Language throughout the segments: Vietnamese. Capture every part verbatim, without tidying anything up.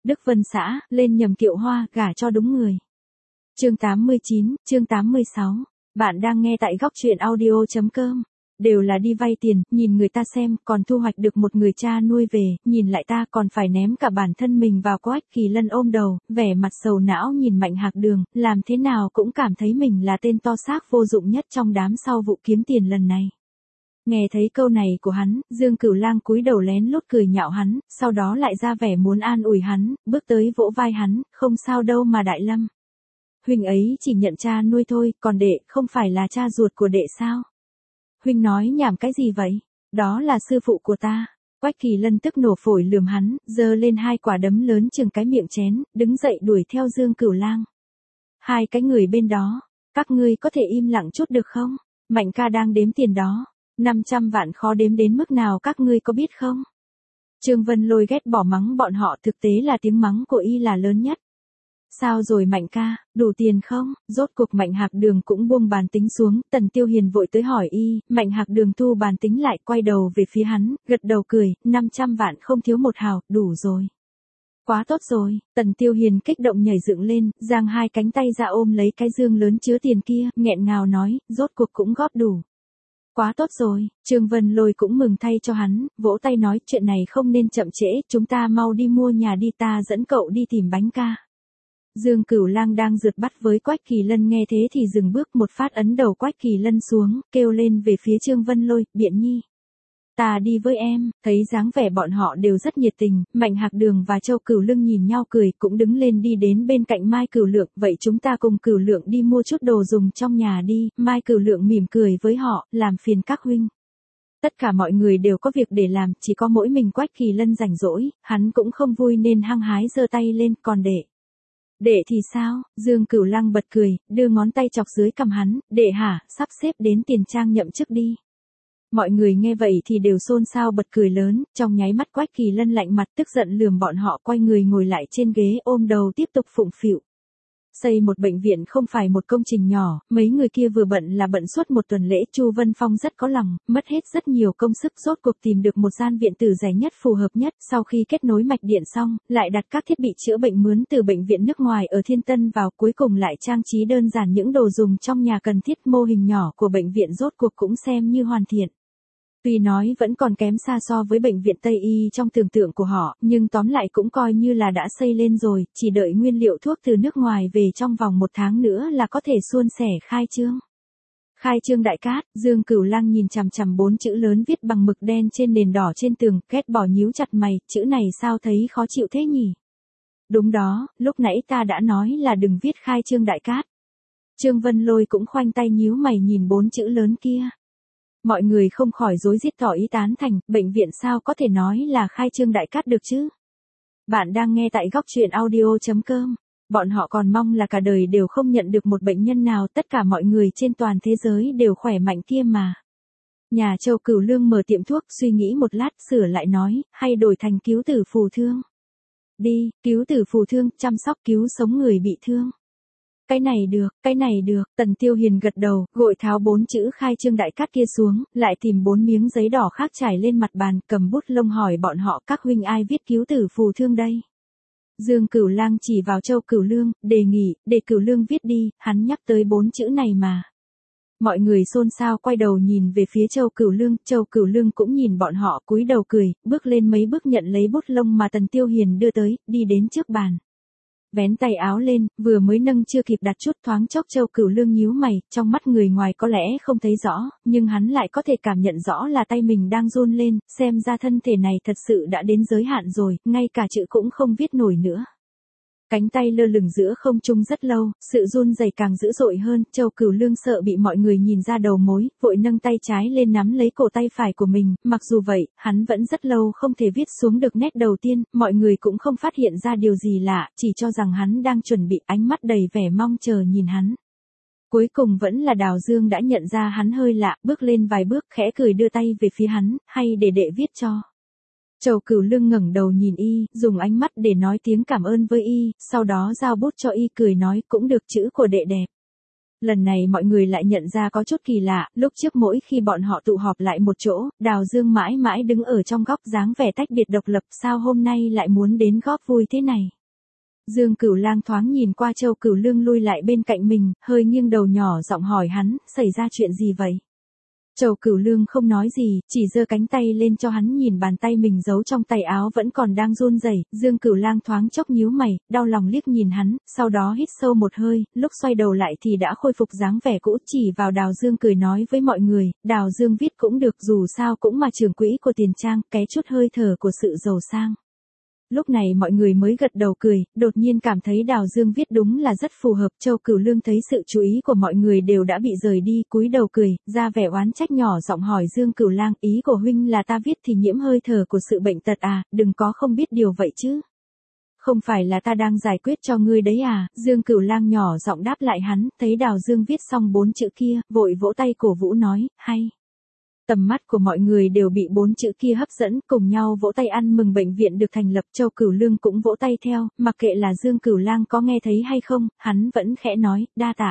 Đức Vân xã, lên nhầm kiệu hoa, gả cho đúng người. Chương tám mươi chín, chương tám mươi sáu. Bạn đang nghe tại góc truyện audio chấm com. Đều là đi vay tiền, nhìn người ta xem, còn thu hoạch được một người cha nuôi về, nhìn lại ta còn phải ném cả bản thân mình vào. Quách Kỳ Lân ôm đầu, vẻ mặt sầu não nhìn Mạnh Hạc Đường, làm thế nào cũng cảm thấy mình là tên to xác vô dụng nhất trong đám sau vụ kiếm tiền lần này. Nghe thấy câu này của hắn, Dương Cửu Lang cúi đầu lén lút cười nhạo hắn, sau đó lại ra vẻ muốn an ủi hắn, bước tới vỗ vai hắn, không sao đâu mà Đại Lâm. Huynh ấy chỉ nhận cha nuôi thôi, còn đệ không phải là cha ruột của đệ sao? Huynh nói nhảm cái gì vậy? Đó là sư phụ của ta. Quách Kỳ Lân tức nổ phổi lườm hắn, giơ lên hai quả đấm lớn chừng cái miệng chén, đứng dậy đuổi theo Dương Cửu Lang. Hai cái người bên đó, các ngươi có thể im lặng chút được không? Mạnh ca đang đếm tiền đó. năm trăm vạn khó đếm đến mức nào các ngươi có biết không? Trương Vân Lôi ghét bỏ mắng bọn họ, thực tế là tiếng mắng của y là lớn nhất. Sao rồi Mạnh ca, đủ tiền không? Rốt cuộc Mạnh Hạc Đường cũng buông bàn tính xuống, Tần Tiêu Hiền vội tới hỏi y, Mạnh Hạc Đường thu bàn tính lại, quay đầu về phía hắn, gật đầu cười, năm trăm vạn không thiếu một hào, đủ rồi. Quá tốt rồi, Tần Tiêu Hiền kích động nhảy dựng lên, giang hai cánh tay ra ôm lấy cái dương lớn chứa tiền kia, nghẹn ngào nói, rốt cuộc cũng góp đủ. Quá tốt rồi, Trương Vân Lôi cũng mừng thay cho hắn, vỗ tay nói chuyện này không nên chậm trễ, chúng ta mau đi mua nhà đi, ta dẫn cậu đi tìm bánh ca. Dương Cửu Lang đang rượt bắt với Quách Kỳ Lân nghe thế thì dừng bước, một phát ấn đầu Quách Kỳ Lân xuống, kêu lên về phía Trương Vân Lôi, Biện Nhi. Ta đi với em, thấy dáng vẻ bọn họ đều rất nhiệt tình, Mạnh Hạc Đường và Châu Cửu Lương nhìn nhau cười, cũng đứng lên đi đến bên cạnh Mai Cửu Lượng, vậy chúng ta cùng Cửu Lượng đi mua chút đồ dùng trong nhà đi, Mai Cửu Lượng mỉm cười với họ, làm phiền các huynh. Tất cả mọi người đều có việc để làm, chỉ có mỗi mình Quách Kỳ Lân rảnh rỗi, hắn cũng không vui nên hăng hái giơ tay lên, còn đệ. Đệ thì sao? Dương Cửu Lang bật cười, đưa ngón tay chọc dưới cằm hắn, đệ hả, sắp xếp đến tiền trang nhậm chức đi. Mọi người nghe vậy thì đều xôn xao bật cười lớn, trong nháy mắt Quách Kỳ Lân lạnh mặt tức giận lườm bọn họ, quay người ngồi lại trên ghế ôm đầu tiếp tục phụng phịu. Xây một bệnh viện không phải một công trình nhỏ, mấy người kia vừa bận là bận suốt một tuần lễ. Chu Vân Phong rất có lòng, mất hết rất nhiều công sức rốt cuộc tìm được một gian viện tử rẻ nhất phù hợp nhất, sau khi kết nối mạch điện xong, lại đặt các thiết bị chữa bệnh mướn từ bệnh viện nước ngoài ở Thiên Tân vào, cuối cùng lại trang trí đơn giản những đồ dùng trong nhà cần thiết. Mô hình nhỏ của bệnh viện rốt cuộc cũng xem như hoàn thiện. Tuy nói vẫn còn kém xa so với bệnh viện Tây Y trong tưởng tượng của họ, nhưng tóm lại cũng coi như là đã xây lên rồi, chỉ đợi nguyên liệu thuốc từ nước ngoài về trong vòng một tháng nữa là có thể suôn sẻ khai trương. Khai trương đại cát, Dương Cửu Lang nhìn chằm chằm bốn chữ lớn viết bằng mực đen trên nền đỏ trên tường, ghét bỏ nhíu chặt mày, chữ này sao thấy khó chịu thế nhỉ? Đúng đó, lúc nãy ta đã nói là đừng viết khai trương đại cát. Trương Vân Lôi cũng khoanh tay nhíu mày nhìn bốn chữ lớn kia. Mọi người không khỏi rối rít tỏ ý tán thành, bệnh viện sao có thể nói là khai trương đại cát được chứ? Bạn đang nghe tại góc truyện audio chấm com. Bọn họ còn mong là cả đời đều không nhận được một bệnh nhân nào, tất cả mọi người trên toàn thế giới đều khỏe mạnh kia mà. Nhà Châu Cửu Lương mở tiệm thuốc, suy nghĩ một lát, sửa lại nói, hay đổi thành cứu tử phù thương. Đi, cứu tử phù thương, chăm sóc cứu sống người bị thương. Cái này được, cái này được, Tần Tiêu Hiền gật đầu, gội tháo bốn chữ khai trương đại cát kia xuống, lại tìm bốn miếng giấy đỏ khác trải lên mặt bàn, cầm bút lông hỏi bọn họ, các huynh ai viết cứu tử phù thương đây? Dương Cửu Lang chỉ vào Châu Cửu Lương, đề nghị, để Cửu Lương viết đi, hắn nhắc tới bốn chữ này mà. Mọi người xôn xao quay đầu nhìn về phía Châu Cửu Lương, Châu Cửu Lương cũng nhìn bọn họ, cúi đầu cười, bước lên mấy bước nhận lấy bút lông mà Tần Tiêu Hiền đưa tới, đi đến trước bàn. Vén tay áo lên, vừa mới nâng chưa kịp đặt chút, thoáng chốc Châu Cửu Lương nhíu mày, trong mắt người ngoài có lẽ không thấy rõ, nhưng hắn lại có thể cảm nhận rõ là tay mình đang run lên, xem ra thân thể này thật sự đã đến giới hạn rồi, ngay cả chữ cũng không viết nổi nữa. Cánh tay lơ lửng giữa không trung rất lâu, sự run rẩy càng dữ dội hơn, Châu Cửu Lương sợ bị mọi người nhìn ra đầu mối, vội nâng tay trái lên nắm lấy cổ tay phải của mình, mặc dù vậy, hắn vẫn rất lâu không thể viết xuống được nét đầu tiên, mọi người cũng không phát hiện ra điều gì lạ, chỉ cho rằng hắn đang chuẩn bị, ánh mắt đầy vẻ mong chờ nhìn hắn. Cuối cùng vẫn là Đào Dương đã nhận ra hắn hơi lạ, bước lên vài bước, khẽ cười đưa tay về phía hắn, hay để đệ viết cho. Châu Cửu Lương ngẩng đầu nhìn y, dùng ánh mắt để nói tiếng cảm ơn với y, sau đó giao bút cho y, cười nói, cũng được, chữ của đệ đẹp. Lần này mọi người lại nhận ra có chút kỳ lạ, lúc trước mỗi khi bọn họ tụ họp lại một chỗ, Đào Dương mãi mãi đứng ở trong góc dáng vẻ tách biệt độc lập, sao hôm nay lại muốn đến góp vui thế này. Dương Cửu Lang thoáng nhìn qua Châu Cửu Lương lui lại bên cạnh mình, hơi nghiêng đầu nhỏ giọng hỏi hắn, xảy ra chuyện gì vậy? Châu Cửu Lương không nói gì, chỉ giơ cánh tay lên cho hắn nhìn bàn tay mình giấu trong tay áo vẫn còn đang run rẩy. Dương Cửu Lang thoáng chốc nhíu mày, đau lòng liếc nhìn hắn, sau đó hít sâu một hơi, lúc xoay đầu lại thì đã khôi phục dáng vẻ cũ, chỉ vào Đào Dương cười nói với mọi người, Đào Dương viết cũng được, dù sao cũng mà trưởng quỹ của Tiền Trang, ké chút hơi thở của sự giàu sang. Lúc này mọi người mới gật đầu cười, đột nhiên cảm thấy Đào Dương viết đúng là rất phù hợp. Châu Cửu Lương thấy sự chú ý của mọi người đều đã bị rời đi, cúi đầu cười, ra vẻ oán trách nhỏ giọng hỏi Dương Cửu Lang, ý của huynh là ta viết thì nhiễm hơi thở của sự bệnh tật à, đừng có không biết điều vậy chứ. Không phải là ta đang giải quyết cho ngươi đấy à, Dương Cửu Lang nhỏ giọng đáp lại hắn, thấy Đào Dương viết xong bốn chữ kia, vội vỗ tay cổ vũ nói, hay. Tầm mắt của mọi người đều bị bốn chữ kia hấp dẫn, cùng nhau vỗ tay ăn mừng bệnh viện được thành lập. Châu Cửu Lương cũng vỗ tay theo, mặc kệ là Dương Cửu Lang có nghe thấy hay không, hắn vẫn khẽ nói, đa tạ.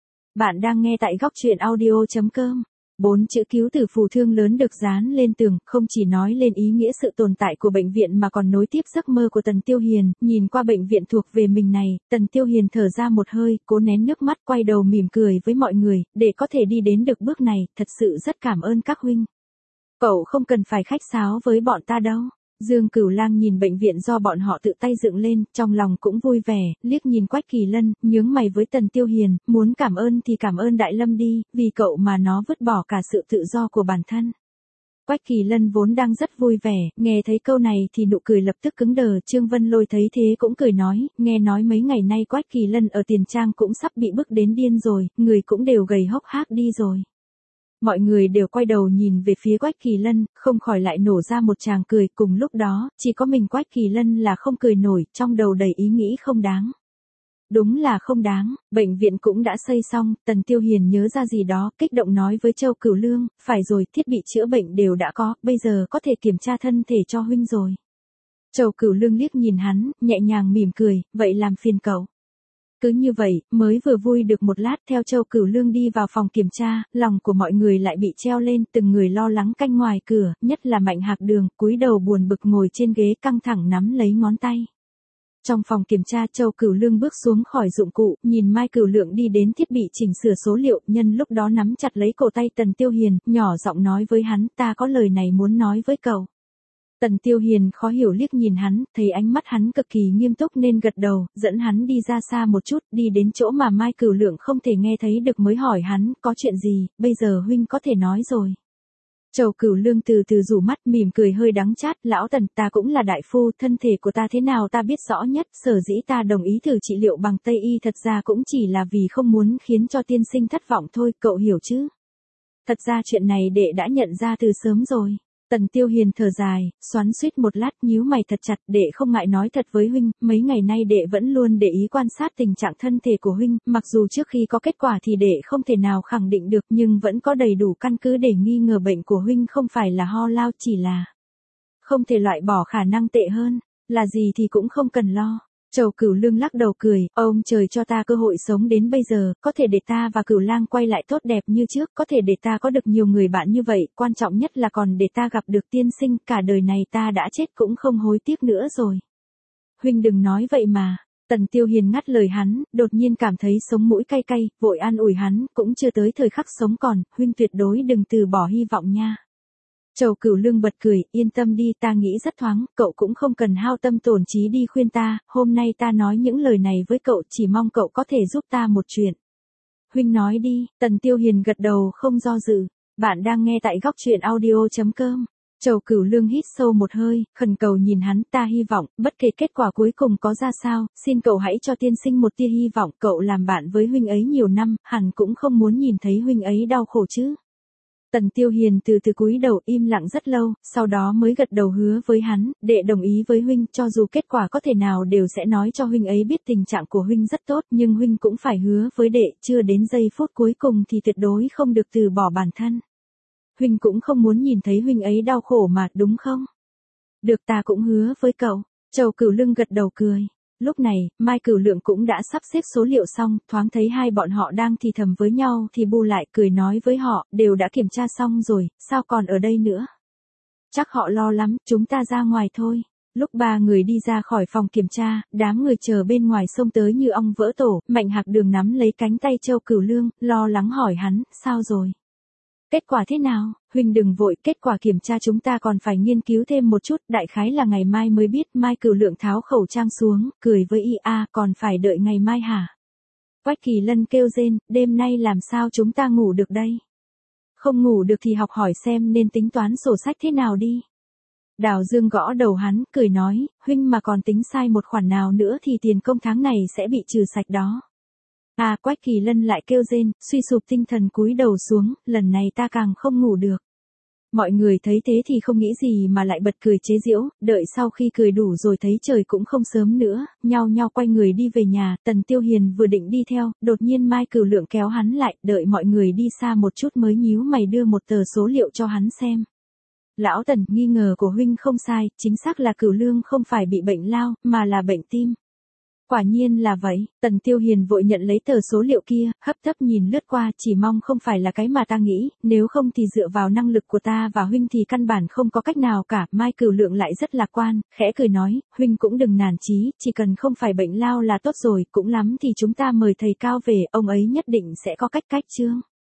Bạn đang nghe tại góc truyện audio chấm com. Bốn chữ cứu tử phù thương lớn được dán lên tường, không chỉ nói lên ý nghĩa sự tồn tại của bệnh viện mà còn nối tiếp giấc mơ của Tần Tiêu Hiền. Nhìn qua bệnh viện thuộc về mình này, Tần Tiêu Hiền thở ra một hơi, cố nén nước mắt, quay đầu mỉm cười với mọi người, để có thể đi đến được bước này, thật sự rất cảm ơn các huynh. Cậu không cần phải khách sáo với bọn ta đâu. Dương Cửu Lang nhìn bệnh viện do bọn họ tự tay dựng lên, trong lòng cũng vui vẻ, liếc nhìn Quách Kỳ Lân, nhướng mày với Tần Tiêu Hiền, muốn cảm ơn thì cảm ơn Đại Lâm đi, vì cậu mà nó vứt bỏ cả sự tự do của bản thân. Quách Kỳ Lân vốn đang rất vui vẻ, nghe thấy câu này thì nụ cười lập tức cứng đờ. Trương Vân Lôi thấy thế cũng cười nói, nghe nói mấy ngày nay Quách Kỳ Lân ở Tiền Trang cũng sắp bị bức đến điên rồi, người cũng đều gầy hốc hác đi rồi. Mọi người đều quay đầu nhìn về phía Quách Kỳ Lân, không khỏi lại nổ ra một tràng cười. Cùng lúc đó, chỉ có mình Quách Kỳ Lân là không cười nổi, trong đầu đầy ý nghĩ không đáng. Đúng là không đáng, bệnh viện cũng đã xây xong. Tần Tiêu Hiền nhớ ra gì đó, kích động nói với Châu Cửu Lương, phải rồi, thiết bị chữa bệnh đều đã có, bây giờ có thể kiểm tra thân thể cho huynh rồi. Châu Cửu Lương liếc nhìn hắn, nhẹ nhàng mỉm cười, vậy làm phiền cậu. Cứ như vậy, mới vừa vui được một lát, theo Châu Cửu Lương đi vào phòng kiểm tra, lòng của mọi người lại bị treo lên, từng người lo lắng canh ngoài cửa, nhất là Mạnh Hạc Đường, cúi đầu buồn bực ngồi trên ghế căng thẳng nắm lấy ngón tay. Trong phòng kiểm tra, Châu Cửu Lương bước xuống khỏi dụng cụ, nhìn Mai Cửu Lượng đi đến thiết bị chỉnh sửa số liệu, nhân lúc đó nắm chặt lấy cổ tay Tần Tiêu Hiền, nhỏ giọng nói với hắn, ta có lời này muốn nói với cậu. Tần Tiêu Hiền khó hiểu liếc nhìn hắn, thấy ánh mắt hắn cực kỳ nghiêm túc nên gật đầu, dẫn hắn đi ra xa một chút, đi đến chỗ mà Mai Cửu Lượng không thể nghe thấy được mới hỏi hắn, có chuyện gì, bây giờ huynh có thể nói rồi. Châu Cửu Lương từ từ rủ mắt, mỉm cười hơi đắng chát, lão Tần, ta cũng là đại phu, thân thể của ta thế nào ta biết rõ nhất, sở dĩ ta đồng ý thử trị liệu bằng Tây y thật ra cũng chỉ là vì không muốn khiến cho tiên sinh thất vọng thôi, cậu hiểu chứ. Thật ra chuyện này đệ đã nhận ra từ sớm rồi. Tần Tiêu Hiền thở dài, xoắn xuýt một lát, nhíu mày thật chặt, đệ không ngại nói thật với huynh, mấy ngày nay đệ vẫn luôn để ý quan sát tình trạng thân thể của huynh, mặc dù trước khi có kết quả thì đệ không thể nào khẳng định được, nhưng vẫn có đầy đủ căn cứ để nghi ngờ bệnh của huynh không phải là ho lao, chỉ là không thể loại bỏ khả năng tệ hơn, là gì thì cũng không cần lo. Châu Cửu Lương lắc đầu cười, ông trời cho ta cơ hội sống đến bây giờ, có thể để ta và Cửu Lang quay lại tốt đẹp như trước, có thể để ta có được nhiều người bạn như vậy, quan trọng nhất là còn để ta gặp được tiên sinh, cả đời này ta đã chết cũng không hối tiếc nữa rồi. Huynh đừng nói vậy mà. Tần Tiêu Hiền ngắt lời hắn, đột nhiên cảm thấy sống mũi cay cay, vội an ủi hắn, cũng chưa tới thời khắc sống còn, huynh tuyệt đối đừng từ bỏ hy vọng nha. Châu Cửu Lương bật cười, yên tâm đi, ta nghĩ rất thoáng, cậu cũng không cần hao tâm tổn trí đi khuyên ta, hôm nay ta nói những lời này với cậu, chỉ mong cậu có thể giúp ta một chuyện. Huynh nói đi, Tần Tiêu Hiền gật đầu không do dự, bạn đang nghe tại góc truyện audio chấm com. Châu Cửu Lương hít sâu một hơi, khẩn cầu nhìn hắn, ta hy vọng, bất kể kết quả cuối cùng có ra sao, xin cậu hãy cho tiên sinh một tia hy vọng, cậu làm bạn với huynh ấy nhiều năm, hẳn cũng không muốn nhìn thấy huynh ấy đau khổ chứ. Tần Tiêu Hiền từ từ cúi đầu im lặng rất lâu, sau đó mới gật đầu hứa với hắn, đệ đồng ý với huynh, cho dù kết quả có thể nào đều sẽ nói cho huynh ấy biết tình trạng của huynh rất tốt, nhưng huynh cũng phải hứa với đệ, chưa đến giây phút cuối cùng thì tuyệt đối không được từ bỏ bản thân. Huynh cũng không muốn nhìn thấy huynh ấy đau khổ mà, đúng không? Được, ta cũng hứa với cậu. Châu Cửu Lương gật đầu cười. Lúc này, Mai Cửu Lượng cũng đã sắp xếp số liệu xong, thoáng thấy hai bọn họ đang thì thầm với nhau thì bu lại cười nói với họ, đều đã kiểm tra xong rồi, sao còn ở đây nữa? Chắc họ lo lắm, chúng ta ra ngoài thôi. Lúc ba người đi ra khỏi phòng kiểm tra, đám người chờ bên ngoài xông tới như ong vỡ tổ, Mạnh Hạc Đường nắm lấy cánh tay Châu Cửu Lương, lo lắng hỏi hắn, sao rồi? Kết quả thế nào? Huynh đừng vội, kết quả kiểm tra chúng ta còn phải nghiên cứu thêm một chút, đại khái là ngày mai mới biết. Mai Cửu Lượng tháo khẩu trang xuống, cười với y a, còn phải đợi ngày mai hả? Quách Kỳ Lân kêu rên, đêm nay làm sao chúng ta ngủ được đây? Không ngủ được thì học hỏi xem nên tính toán sổ sách thế nào đi. Đào Dương gõ đầu hắn, cười nói, huynh mà còn tính sai một khoản nào nữa thì tiền công tháng này sẽ bị trừ sạch đó. À, Quách Kỳ Lân lại kêu rên, suy sụp tinh thần cúi đầu xuống, lần này ta càng không ngủ được. Mọi người thấy thế thì không nghĩ gì mà lại bật cười chế giễu, đợi sau khi cười đủ rồi thấy trời cũng không sớm nữa, nhao nhao quay người đi về nhà. Tần Tiêu Hiền vừa định đi theo, đột nhiên Mai Cửu Lượng kéo hắn lại, đợi mọi người đi xa một chút mới nhíu mày đưa một tờ số liệu cho hắn xem. Lão Tần, nghi ngờ của huynh không sai, chính xác là Cửu Lương không phải bị bệnh lao, mà là bệnh tim. Quả nhiên là vậy, Tần Tiêu Hiền vội nhận lấy tờ số liệu kia, hấp tấp nhìn lướt qua, chỉ mong không phải là cái mà ta nghĩ, nếu không thì dựa vào năng lực của ta và huynh thì căn bản không có cách nào cả. Mai Cửu Lượng lại rất lạc quan, khẽ cười nói, huynh cũng đừng nản chí, chỉ cần không phải bệnh lao là tốt rồi, cũng lắm thì chúng ta mời thầy Cao về, ông ấy nhất định sẽ có cách cách chương.